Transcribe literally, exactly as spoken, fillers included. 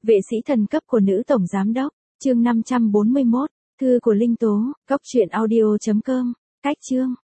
Vệ sĩ thần cấp của nữ tổng giám đốc, chương năm trăm bốn mươi mốt, thư của Linh Tố, cốc truyện audio chấm com, cách chương.